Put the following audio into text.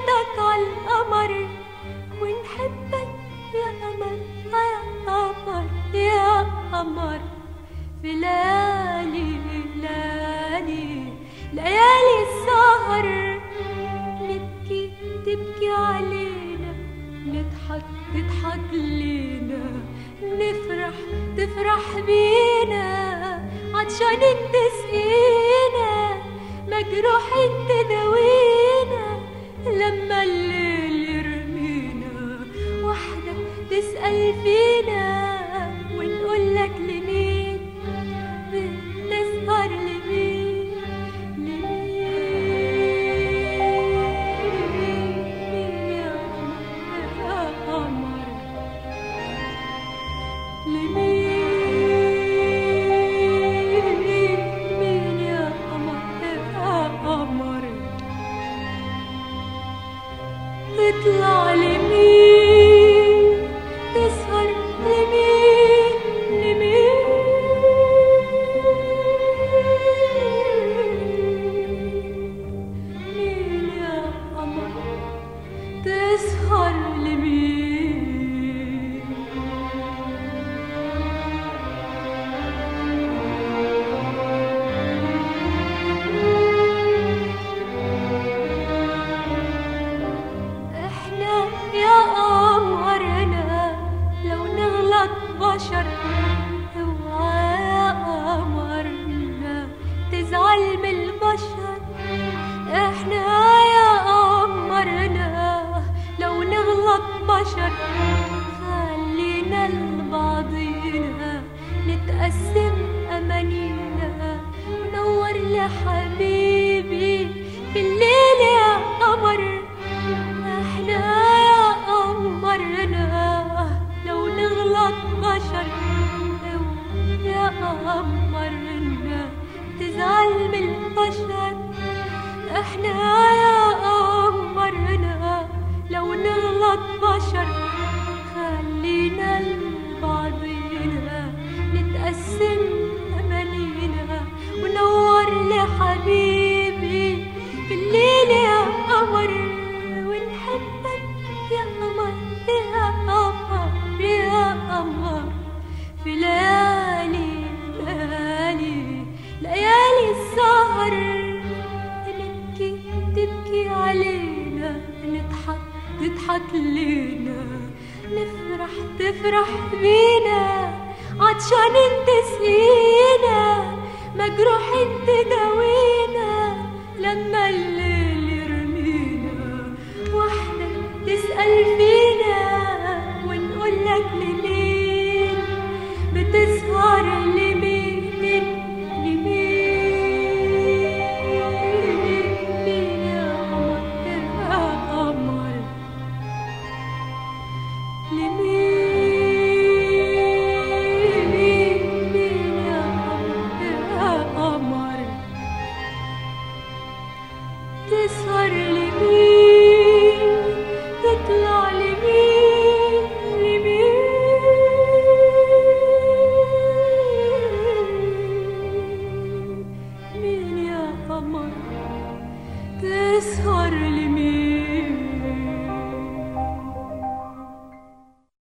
صورتك عالقمر ونحبك يا قمر يا قمر يا قمر في ليالي ليالي السهر نبكي تبكي علينا نضحك تضحك لينا نفرح تفرح بينا عطشان انت سقينا مجروح انت داوينا لما الليل يرمينا وحدك تسأل فينا ونقولك لمين بتسهر لمين يا قمر لمين يا قمر تطلع لمين تسهر لمين مين يا قمر تسهر لمين احنا يا قمرنا لو نغلط بشر اوعى يا قمرنا تزعل من البشر احنا يا قمرنا لو نغلط بشر خلينا لبعضينا نتقسم امانينا ونور لحبيبي في الليل يا قمر احنا يا قمرنا لو نغلط بشر يا قمرنا تزعل من البشر احنا يا قمرنا لو نغلط بشر خلينا لبعضينا نتقسم امانينا ونور لحبيبي في الليل يا قمر ونحبك يا قمر يا قمر يا قمر في ليالي السهر نبكي تبكي علينا نضحك تضحك لينا نفرح تفرح بينا عطشان انت سقينا مجروح انت داوينا لما الليل يرمينا وحدك تسأل فينا ونقولك لمين بتسهر لمين يا قمر لمين يا قمر تسهر لمين تطلع لمين مين يا قمر تسهر لمين